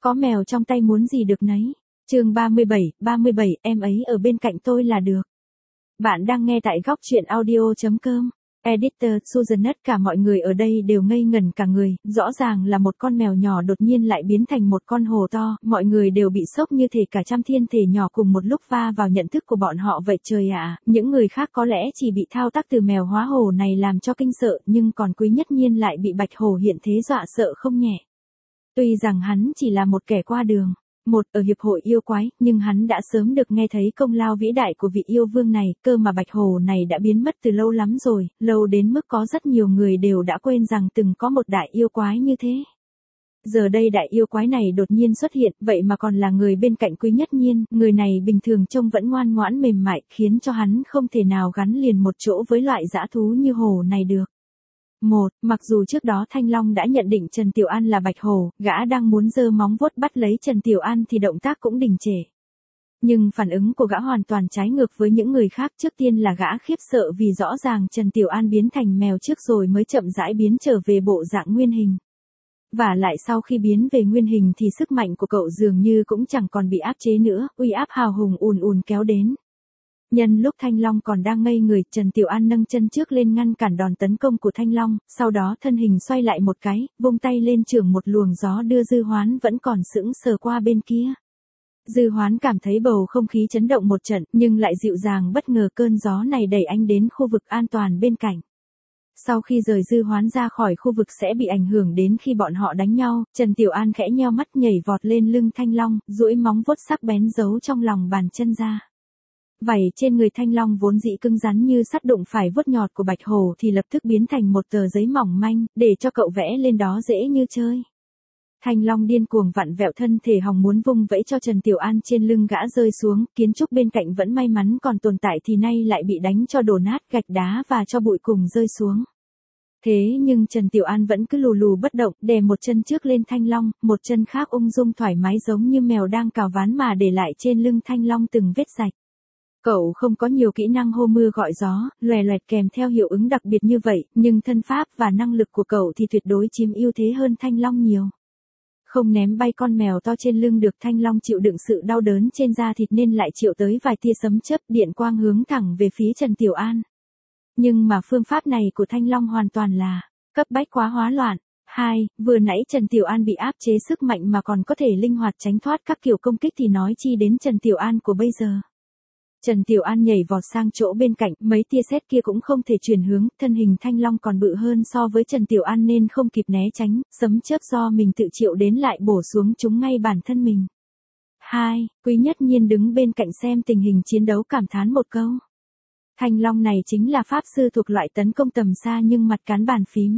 Có mèo trong tay muốn gì được nấy. Chương 37, em ấy ở bên cạnh tôi là được. Bạn đang nghe tại góc truyện audio.com. Editor, Susan, tất cả mọi người ở đây đều ngây ngẩn cả người, rõ ràng là một con mèo nhỏ đột nhiên lại biến thành một con hổ to, mọi người đều bị sốc như thể cả trăm thiên thể nhỏ cùng một lúc va vào nhận thức của bọn họ vậy trời ạ. Những người khác có lẽ chỉ bị thao tác từ mèo hóa hổ này làm cho kinh sợ, nhưng còn Quý Nhất Nhiên lại bị bạch hổ hiện thế dọa sợ không nhẹ. Tuy rằng hắn chỉ là một kẻ qua đường, một ở hiệp hội yêu quái, nhưng hắn đã sớm được nghe thấy công lao vĩ đại của vị yêu vương này, cơ mà bạch hổ này đã biến mất từ lâu lắm rồi, lâu đến mức có rất nhiều người đều đã quên rằng từng có một đại yêu quái như thế. Giờ đây đại yêu quái này đột nhiên xuất hiện, vậy mà còn là người bên cạnh Quý Nhất Nhiên, người này bình thường trông vẫn ngoan ngoãn mềm mại, khiến cho hắn không thể nào gắn liền một chỗ với loại dã thú như hổ này được. Mặc dù trước đó Thanh Long đã nhận định Trần Tiểu An là bạch hổ, gã đang muốn giơ móng vuốt bắt lấy Trần Tiểu An thì động tác cũng đình trệ. Nhưng phản ứng của gã hoàn toàn trái ngược với những người khác, trước tiên là gã khiếp sợ vì rõ ràng Trần Tiểu An biến thành mèo trước rồi mới chậm rãi biến trở về bộ dạng nguyên hình. Và lại sau khi biến về nguyên hình thì sức mạnh của cậu dường như cũng chẳng còn bị áp chế nữa, uy áp hào hùng ùn ùn kéo đến. Nhân lúc Thanh Long còn đang ngây người, Trần Tiểu An nâng chân trước lên ngăn cản đòn tấn công của Thanh Long, sau đó thân hình xoay lại một cái, vung tay lên chưởng một luồng gió đưa Dư Hoán vẫn còn sững sờ qua bên kia. Dư Hoán cảm thấy bầu không khí chấn động một trận, nhưng lại dịu dàng bất ngờ, cơn gió này đẩy anh đến khu vực an toàn bên cạnh. Sau khi rời Dư Hoán ra khỏi khu vực sẽ bị ảnh hưởng đến khi bọn họ đánh nhau, Trần Tiểu An khẽ nheo mắt nhảy vọt lên lưng Thanh Long, duỗi móng vuốt sắc bén giấu trong lòng bàn chân ra. Vảy trên người Thanh Long vốn dĩ cứng rắn như sắt đụng phải vuốt nhọt của bạch hổ thì lập tức biến thành một tờ giấy mỏng manh, để cho cậu vẽ lên đó dễ như chơi. Thanh Long điên cuồng vặn vẹo thân thể hòng muốn vung vẫy cho Trần Tiểu An trên lưng gã rơi xuống, kiến trúc bên cạnh vẫn may mắn còn tồn tại thì nay lại bị đánh cho đổ nát, gạch đá và cho bụi cùng rơi xuống. Thế nhưng Trần Tiểu An vẫn cứ lù lù bất động, đè một chân trước lên Thanh Long, một chân khác ung dung thoải mái giống như mèo đang cào ván mà để lại trên lưng Thanh Long từng vết rạch. Cậu không có nhiều kỹ năng hô mưa gọi gió, loè loẹt kèm theo hiệu ứng đặc biệt như vậy, nhưng thân pháp và năng lực của cậu thì tuyệt đối chiếm ưu thế hơn Thanh Long nhiều. Không ném bay con mèo to trên lưng được, Thanh Long chịu đựng sự đau đớn trên da thịt nên lại chịu tới vài tia sấm chớp điện quang hướng thẳng về phía Trần Tiểu An. Nhưng mà phương pháp này của Thanh Long hoàn toàn là cấp bách quá hóa loạn. Vừa nãy Trần Tiểu An bị áp chế sức mạnh mà còn có thể linh hoạt tránh thoát các kiểu công kích thì nói chi đến Trần Tiểu An của bây giờ. Trần Tiểu An nhảy vọt sang chỗ bên cạnh, mấy tia sét kia cũng không thể chuyển hướng, thân hình Thanh Long còn bự hơn so với Trần Tiểu An nên không kịp né tránh, sấm chớp do mình tự chịu đến lại bổ xuống chúng ngay bản thân mình. Quý Nhất Nhiên đứng bên cạnh xem tình hình chiến đấu cảm thán một câu. Thanh Long này chính là pháp sư thuộc loại tấn công tầm xa nhưng mặt cán bàn phím.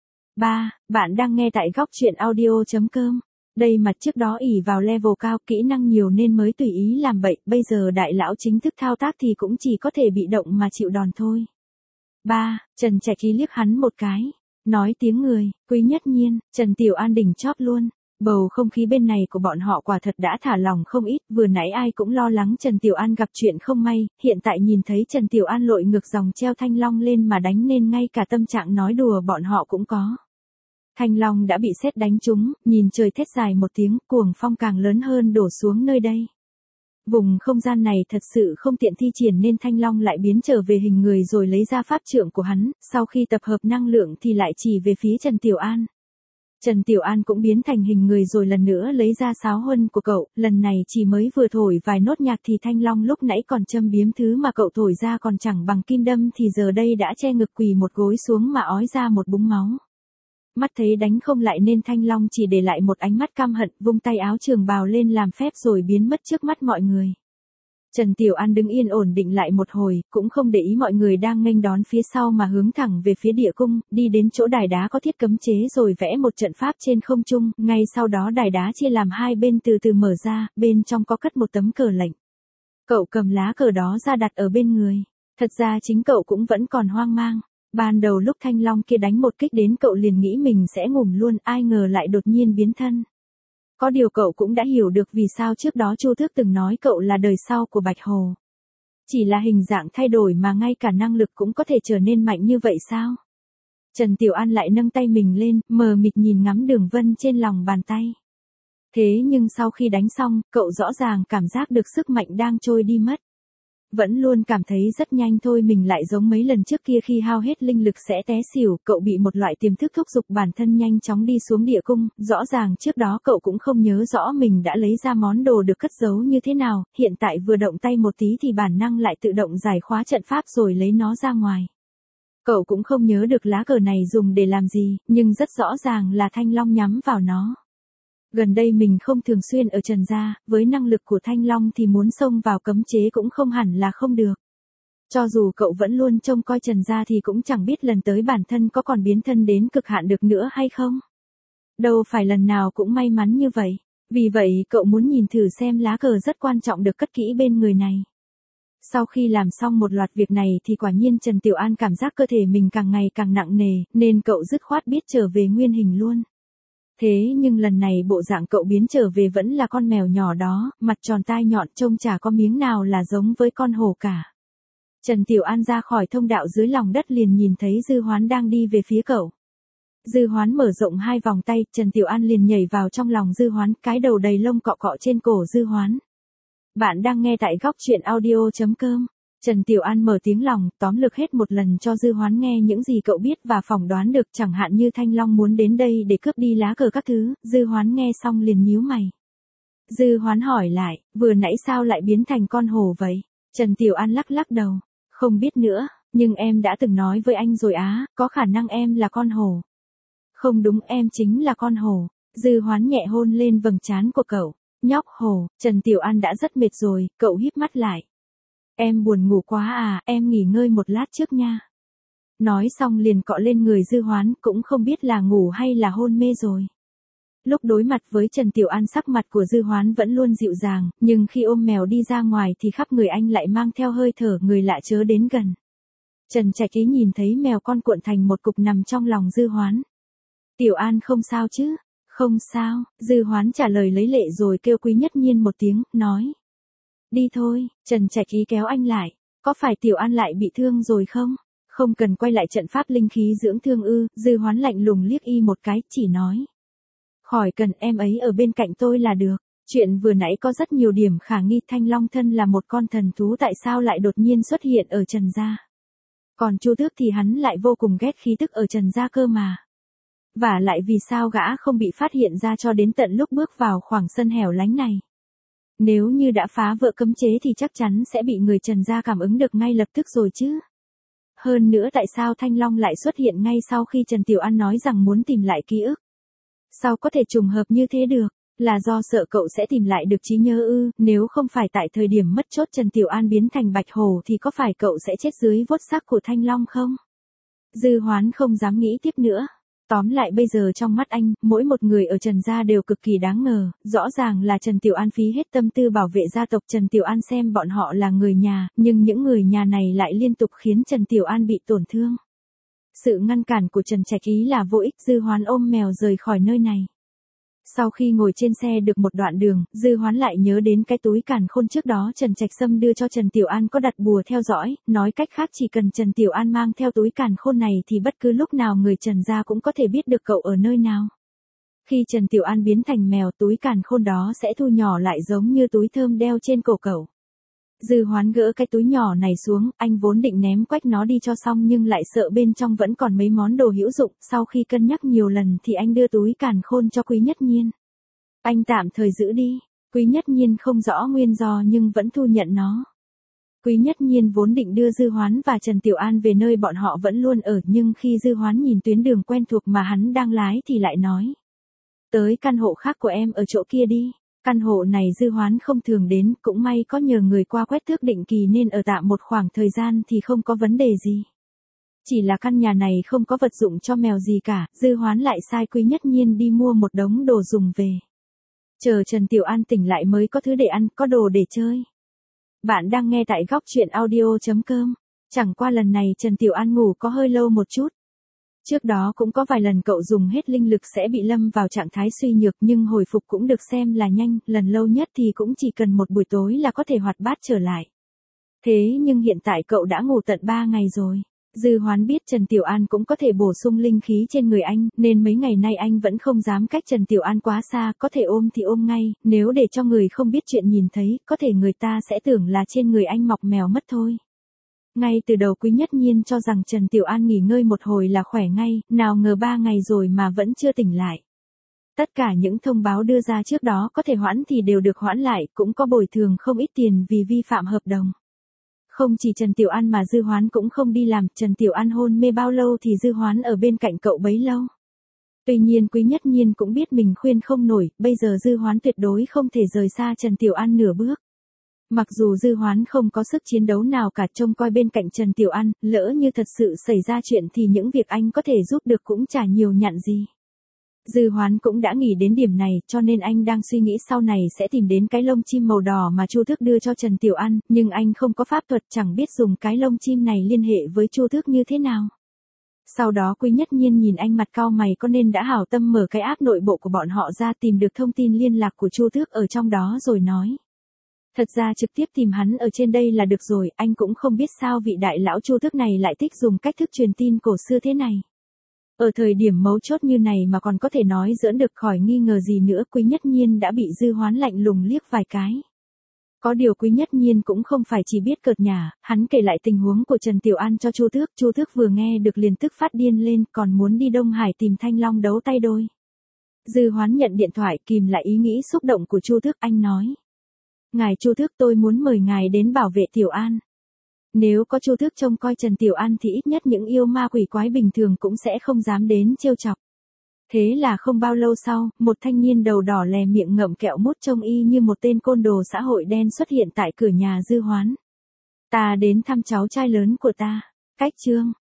Bạn đang nghe tại góc truyện audio.com. Đây mặt trước đó ỷ vào level cao, kỹ năng nhiều nên mới tùy ý làm bậy, bây giờ đại lão chính thức thao tác thì cũng chỉ có thể bị động mà chịu đòn thôi. Trần Trạch Ký liếc hắn một cái, nói tiếng người, Quý Nhất Nhiên, Trần Tiểu An đỉnh chóp luôn. Bầu không khí bên này của bọn họ quả thật đã thả lỏng không ít, vừa nãy ai cũng lo lắng Trần Tiểu An gặp chuyện không may, hiện tại nhìn thấy Trần Tiểu An lội ngược dòng treo Thanh Long lên mà đánh nên ngay cả tâm trạng nói đùa bọn họ cũng có. Thanh Long đã bị sét đánh trúng, nhìn trời thét dài một tiếng, cuồng phong càng lớn hơn đổ xuống nơi đây. Vùng không gian này thật sự không tiện thi triển nên Thanh Long lại biến trở về hình người rồi lấy ra pháp trượng của hắn, sau khi tập hợp năng lượng thì lại chỉ về phía Trần Tiểu An. Trần Tiểu An cũng biến thành hình người rồi lần nữa lấy ra sáo huân của cậu, lần này chỉ mới vừa thổi vài nốt nhạc thì Thanh Long lúc nãy còn châm biếm thứ mà cậu thổi ra còn chẳng bằng kim đâm thì giờ đây đã che ngực quỳ một gối xuống mà ói ra một búng máu. Mắt thấy đánh không lại nên Thanh Long chỉ để lại một ánh mắt căm hận, vung tay áo trường bào lên làm phép rồi biến mất trước mắt mọi người. Trần Tiểu An đứng yên ổn định lại một hồi, cũng không để ý mọi người đang nghênh đón phía sau mà hướng thẳng về phía địa cung, đi đến chỗ đài đá có thiết cấm chế rồi vẽ một trận pháp trên không trung, ngay sau đó đài đá chia làm hai bên từ từ mở ra, bên trong có cất một tấm cờ lệnh. Cậu cầm lá cờ đó ra đặt ở bên người. Thật ra chính cậu cũng vẫn còn hoang mang. Ban đầu lúc Thanh Long kia đánh một kích đến cậu liền nghĩ mình sẽ ngủm luôn, ai ngờ lại đột nhiên biến thân. Có điều cậu cũng đã hiểu được vì sao trước đó Chu Thước từng nói cậu là đời sau của Bạch Hồ. Chỉ là hình dạng thay đổi mà ngay cả năng lực cũng có thể trở nên mạnh như vậy sao? Trần Tiểu An lại nâng tay mình lên, mờ mịt nhìn ngắm đường vân trên lòng bàn tay. Thế nhưng sau khi đánh xong, cậu rõ ràng cảm giác được sức mạnh đang trôi đi mất. Vẫn luôn cảm thấy rất nhanh thôi mình lại giống mấy lần trước kia khi hao hết linh lực sẽ té xỉu, cậu bị một loại tiềm thức thúc giục bản thân nhanh chóng đi xuống địa cung, rõ ràng trước đó cậu cũng không nhớ rõ mình đã lấy ra món đồ được cất giấu như thế nào, hiện tại vừa động tay một tí thì bản năng lại tự động giải khóa trận pháp rồi lấy nó ra ngoài. Cậu cũng không nhớ được lá cờ này dùng để làm gì, nhưng rất rõ ràng là Thanh Long nhắm vào nó. Gần đây mình không thường xuyên ở Trần gia, với năng lực của Thanh Long thì muốn xông vào cấm chế cũng không hẳn là không được. Cho dù cậu vẫn luôn trông coi Trần gia thì cũng chẳng biết lần tới bản thân có còn biến thân đến cực hạn được nữa hay không. Đâu phải lần nào cũng may mắn như vậy. Vì vậy cậu muốn nhìn thử xem lá cờ rất quan trọng được cất kỹ bên người này. Sau khi làm xong một loạt việc này thì quả nhiên Trần Tiểu An cảm giác cơ thể mình càng ngày càng nặng nề, nên cậu dứt khoát biết trở về nguyên hình luôn. Thế nhưng lần này bộ dạng cậu biến trở về vẫn là con mèo nhỏ đó, mặt tròn tai nhọn trông chả có miếng nào là giống với con hổ cả. Trần Tiểu An ra khỏi thông đạo dưới lòng đất liền nhìn thấy Dư Hoán đang đi về phía cậu. Dư Hoán mở rộng hai vòng tay, Trần Tiểu An liền nhảy vào trong lòng Dư Hoán, cái đầu đầy lông cọ cọ trên cổ Dư Hoán. Bạn đang nghe tại góc truyện audio.com. Trần Tiểu An mở tiếng lòng, tóm lược hết một lần cho Dư Hoán nghe những gì cậu biết và phỏng đoán được, chẳng hạn như Thanh Long muốn đến đây để cướp đi lá cờ các thứ. Dư Hoán nghe xong liền nhíu mày. Dư Hoán hỏi lại, vừa nãy sao lại biến thành con hổ vậy? Trần Tiểu An lắc lắc đầu, không biết nữa, nhưng em đã từng nói với anh rồi á, có khả năng em là con hổ. Không đúng, em chính là con hổ. Dư Hoán nhẹ hôn lên vầng trán của cậu. Nhóc hổ, Trần Tiểu An đã rất mệt rồi, cậu híp mắt lại. Em buồn ngủ quá à, em nghỉ ngơi một lát trước nha. Nói xong liền cọ lên người Dư Hoán, cũng không biết là ngủ hay là hôn mê rồi. Lúc đối mặt với Trần Tiểu An sắc mặt của Dư Hoán vẫn luôn dịu dàng, nhưng khi ôm mèo đi ra ngoài thì khắp người anh lại mang theo hơi thở người lạ chớ đến gần. Trần Trạch Ý nhìn thấy mèo con cuộn thành một cục nằm trong lòng Dư Hoán. Tiểu An không sao chứ? Không sao, Dư Hoán trả lời lấy lệ rồi kêu Quý Nhất Nhiên một tiếng, nói. Đi thôi, Trần Trạch Ý kéo anh lại, có phải Tiểu An lại bị thương rồi không? Không cần quay lại trận pháp linh khí dưỡng thương ư? Dư Hoán lạnh lùng liếc y một cái, chỉ nói. Khỏi cần, em ấy ở bên cạnh tôi là được. Chuyện vừa nãy có rất nhiều điểm khả nghi, Thanh Long thân là một con thần thú tại sao lại đột nhiên xuất hiện ở Trần gia. Còn Chu Tước thì hắn lại vô cùng ghét khí tức ở Trần gia cơ mà. Và lại vì sao gã không bị phát hiện ra cho đến tận lúc bước vào khoảng sân hẻo lánh này. Nếu như đã phá vỡ cấm chế thì chắc chắn sẽ bị người Trần gia cảm ứng được ngay lập tức rồi chứ. Hơn nữa tại sao Thanh Long lại xuất hiện ngay sau khi Trần Tiểu An nói rằng muốn tìm lại ký ức? Sao có thể trùng hợp như thế được? Là do sợ cậu sẽ tìm lại được trí nhớ ư? Nếu không phải tại thời điểm mất chốt Trần Tiểu An biến thành bạch hổ thì có phải cậu sẽ chết dưới vuốt xác của Thanh Long không? Dư Hoán không dám nghĩ tiếp nữa. Tóm lại bây giờ trong mắt anh, mỗi một người ở Trần gia đều cực kỳ đáng ngờ, rõ ràng là Trần Tiểu An phí hết tâm tư bảo vệ gia tộc Trần Tiểu An xem bọn họ là người nhà, nhưng những người nhà này lại liên tục khiến Trần Tiểu An bị tổn thương. Sự ngăn cản của Trần Trạch Ý là vô ích, Dư Hoán ôm mèo rời khỏi nơi này. Sau khi ngồi trên xe được một đoạn đường, Dư Hoán lại nhớ đến cái túi càn khôn trước đó Trần Trạch Sâm đưa cho Trần Tiểu An có đặt bùa theo dõi, nói cách khác chỉ cần Trần Tiểu An mang theo túi càn khôn này thì bất cứ lúc nào người Trần gia cũng có thể biết được cậu ở nơi nào. Khi Trần Tiểu An biến thành mèo, túi càn khôn đó sẽ thu nhỏ lại giống như túi thơm đeo trên cổ cậu. Dư Hoán gỡ cái túi nhỏ này xuống, anh vốn định ném quách nó đi cho xong nhưng lại sợ bên trong vẫn còn mấy món đồ hữu dụng, sau khi cân nhắc nhiều lần thì anh đưa túi càn khôn cho Quý Nhất Nhiên. Anh tạm thời giữ đi, Quý Nhất Nhiên không rõ nguyên do nhưng vẫn thu nhận nó. Quý Nhất Nhiên vốn định đưa Dư Hoán và Trần Tiểu An về nơi bọn họ vẫn luôn ở, nhưng khi Dư Hoán nhìn tuyến đường quen thuộc mà hắn đang lái thì lại nói. Tới căn hộ khác của em ở chỗ kia đi. Căn hộ này Dư Hoán không thường đến, cũng may có nhờ người qua quét thước định kỳ nên ở tạm một khoảng thời gian thì không có vấn đề gì. Chỉ là căn nhà này không có vật dụng cho mèo gì cả, Dư Hoán lại sai Quý Nhất Nhiên đi mua một đống đồ dùng về. Chờ Trần Tiểu An tỉnh lại mới có thứ để ăn, có đồ để chơi. Bạn đang nghe tại góc truyện audio.com. Chẳng qua lần này Trần Tiểu An ngủ có hơi lâu một chút. Trước đó cũng có vài lần cậu dùng hết linh lực sẽ bị lâm vào trạng thái suy nhược nhưng hồi phục cũng được xem là nhanh, lần lâu nhất thì cũng chỉ cần một buổi tối là có thể hoạt bát trở lại. Thế nhưng hiện tại cậu đã ngủ tận 3 ngày rồi. Dư Hoán biết Trần Tiểu An cũng có thể bổ sung linh khí trên người anh, nên mấy ngày nay anh vẫn không dám cách Trần Tiểu An quá xa, có thể ôm thì ôm ngay, nếu để cho người không biết chuyện nhìn thấy, có thể người ta sẽ tưởng là trên người anh mọc mèo mất thôi. Ngay từ đầu Quý Nhất Nhiên cho rằng Trần Tiểu An nghỉ ngơi một hồi là khỏe ngay, nào ngờ 3 ngày rồi mà vẫn chưa tỉnh lại. Tất cả những thông báo đưa ra trước đó có thể hoãn thì đều được hoãn lại, cũng có bồi thường không ít tiền vì vi phạm hợp đồng. Không chỉ Trần Tiểu An mà Dư Hoán cũng không đi làm, Trần Tiểu An hôn mê bao lâu thì Dư Hoán ở bên cạnh cậu bấy lâu. Tuy nhiên Quý Nhất Nhiên cũng biết mình khuyên không nổi, bây giờ Dư Hoán tuyệt đối không thể rời xa Trần Tiểu An nửa bước. Mặc dù Dư Hoán không có sức chiến đấu nào cả, trông coi bên cạnh Trần Tiểu An, lỡ như thật sự xảy ra chuyện thì những việc anh có thể giúp được cũng chả nhiều nhặn gì. Dư Hoán cũng đã nghĩ đến điểm này, cho nên anh đang suy nghĩ sau này sẽ tìm đến cái lông chim màu đỏ mà Chu Tước đưa cho Trần Tiểu An, nhưng anh không có pháp thuật, chẳng biết dùng cái lông chim này liên hệ với Chu Tước như thế nào. Sau đó Quý Nhất Nhiên nhìn anh mặt cau mày, có nên đã hảo tâm mở cái app nội bộ của bọn họ ra tìm được thông tin liên lạc của Chu Tước ở trong đó rồi nói. Thật ra trực tiếp tìm hắn ở trên đây là được rồi, anh cũng không biết sao vị đại lão Chu Tước này lại thích dùng cách thức truyền tin cổ xưa thế này. Ở thời điểm mấu chốt như này mà còn có thể nói giỡn được, khỏi nghi ngờ gì nữa. Quý Nhất Nhiên đã bị Dư Hoán lạnh lùng liếc vài cái. Có điều Quý Nhất Nhiên cũng không phải chỉ biết cợt nhả, hắn kể lại tình huống của Trần Tiểu An cho Chu Tước. Chu Tước vừa nghe được liền tức phát điên lên, còn muốn đi Đông Hải tìm Thanh Long đấu tay đôi. Dư Hoán nhận điện thoại kìm lại ý nghĩ xúc động của Chu Tước, anh nói. Ngài Chu Tước, tôi muốn mời ngài đến bảo vệ Tiểu An. Nếu có Chu Tước trông coi Trần Tiểu An thì ít nhất những yêu ma quỷ quái bình thường cũng sẽ không dám đến trêu chọc. Thế là không bao lâu sau, một thanh niên đầu đỏ lè miệng ngậm kẹo mút trông y như một tên côn đồ xã hội đen xuất hiện tại cửa nhà Dư Hoán. Ta đến thăm cháu trai lớn của ta. Cách chương